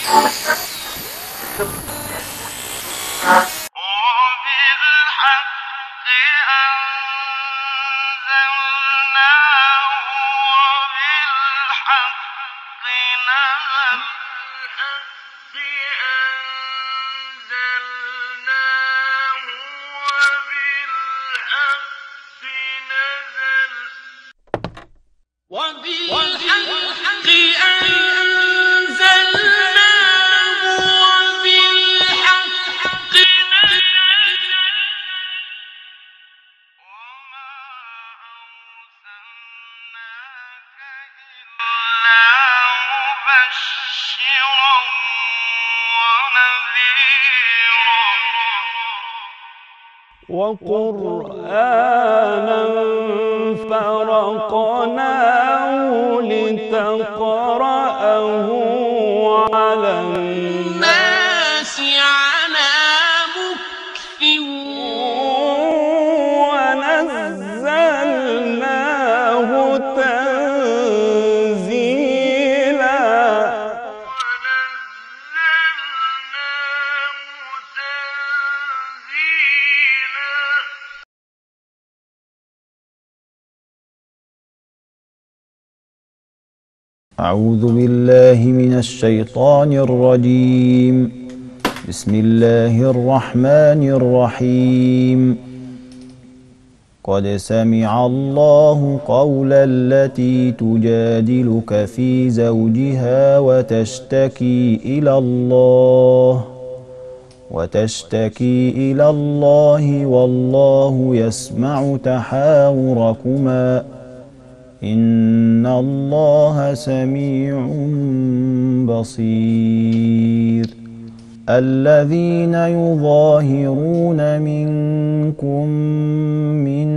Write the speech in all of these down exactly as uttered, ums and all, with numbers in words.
وقرآنا فرقناه لتقرأه على الناس على مكث ونزلناه تنزيلا أعوذ بالله من الشيطان الرجيم. بسم الله الرحمن الرحيم. قد سمع الله قول التي تجادلك في زوجها وتشتكي إلى الله وتشتكي إلى الله والله يسمع تحاوركما إن الله سميع بصير. الذين يظاهرون منكم من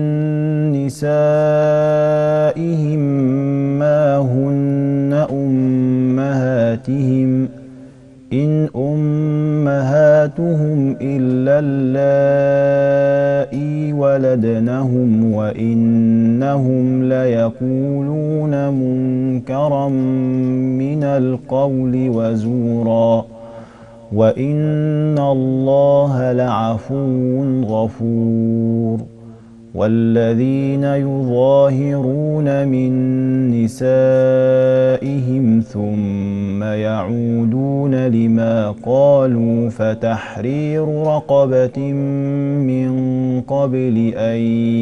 نسائهم ما هن أمهاتهم إن أمهاتهم إلا اللائي ولدنهم وإنهم ليقولون منكرا من القول وزورا وإن الله لعفو غفور. والذين يظاهرون من نسائهم ثم يعودون لما قالوا فتحرير رقبة من قبل أن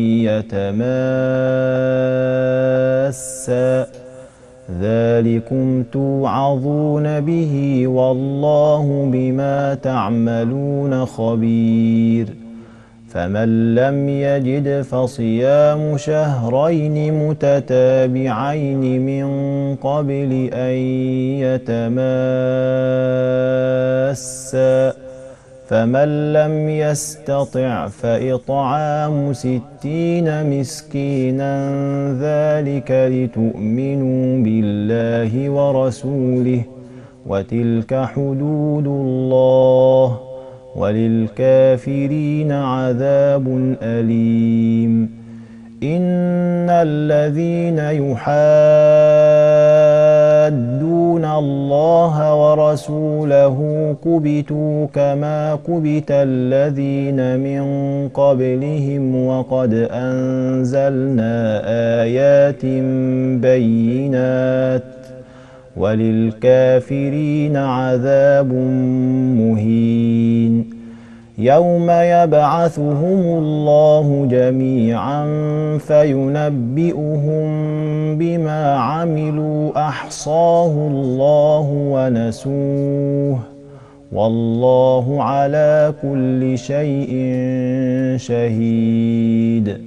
يتماسا ذلكم توعظون به والله بما تعملون خبير. فمن لم يجد فصيام شهرين متتابعين من قبل أن يتماسا فمن لم يستطع فإطعام ستين مسكينا ذلك لتؤمنوا بالله ورسوله وتلك حدود الله وللكافرين عذاب أليم. إن الذين يحادون الله ورسوله كبتوا كما كبت الذين من قبلهم وقد أنزلنا آيات بينات وللكافرين عذاب مهين. يوم يبعثهم الله جميعا فينبئهم بما عملوا أحصاه الله ونسوه والله على كل شيء شهيد.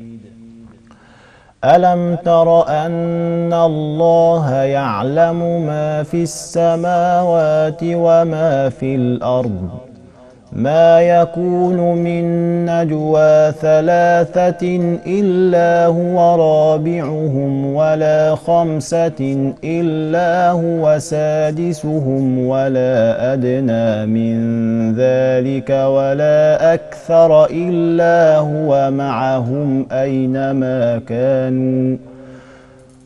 ألم تر أن الله يعلم ما في السماوات وما في الأرض ما يكون من نجوى ثلاثة إلا هو رابعهم ولا خمسة إلا هو سادسهم ولا أدنى من ذلك ولا أكثر إلا هو معهم أينما كانوا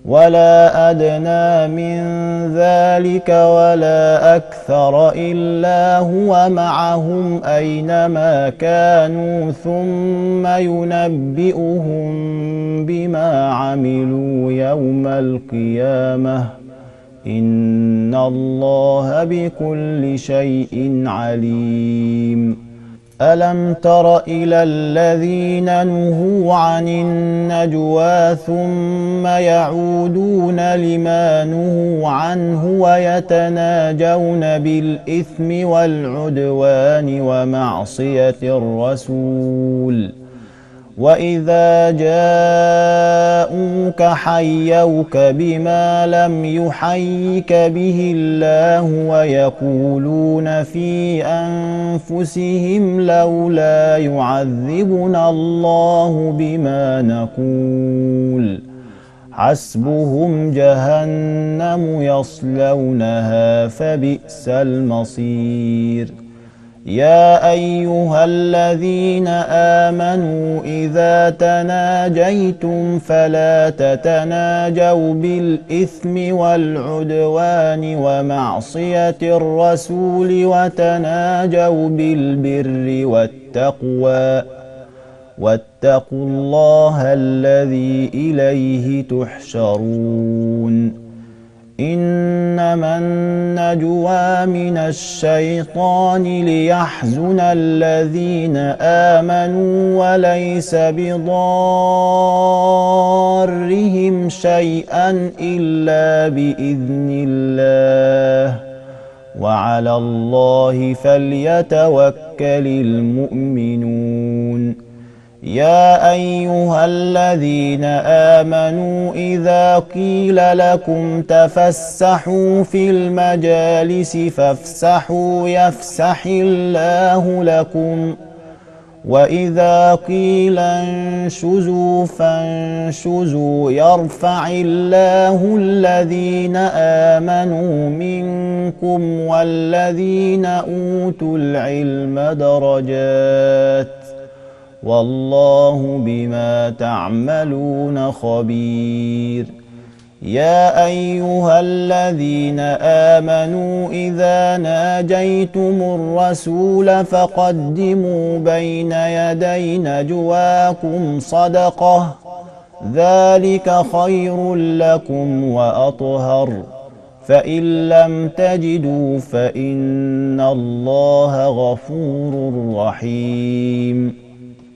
ولا أدنى من ذلك ولا أكثر إلا هو معهم أينما كانوا ثم ينبئهم بما عملوا يوم القيامة إن الله بكل شيء عليم. ألم تر إلى الذين نهوا عن النجوى ثم يعودون لما نهوا عنه ويتناجون بالإثم والعدوان ومعصية الرسول وإذا جاءوك حيوك بما لم يحيك به الله ويقولون في أنفسهم لولا يعذبنا الله بما نقول حسبهم جهنم يصلونها فبئس المصير. يا أيها الذين آمنوا إذا تناجيتم فلا تتناجوا بالإثم والعدوان ومعصية الرسول وتناجوا بالبر والتقوى واتقوا الله الذي إليه تحشرون. إنما النجوى من الشيطان ليحزن الذين آمنوا وليس بضارهم شيئا إلا بإذن الله وعلى الله فليتوكل المؤمنون. يا أيها الذين آمنوا إذا قيل لكم تفسحوا في المجالس فافسحوا يفسح الله لكم وإذا قيل انشزوا فانشزوا يرفع الله الذين آمنوا منكم والذين أوتوا العلم درجات والله بما تعملون خبير. يا أيها الذين آمنوا إذا ناجيتم الرسول فقدموا بين يدي نجواكم صدقة ذلك خير لكم وأطهر فإن لم تجدوا فإن الله غفور رحيم.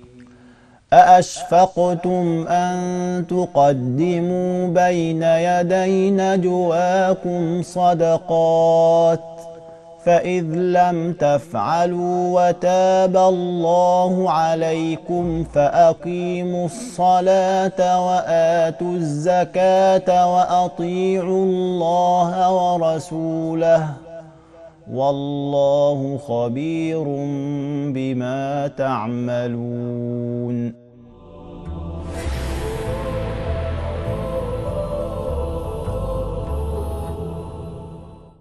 أأشفقتم أن تقدموا بين يدي نجواكم صدقات فإذ لم تفعلوا وتاب الله عليكم فأقيموا الصلاة وآتوا الزكاة وأطيعوا الله ورسوله والله خبير بما تعملون.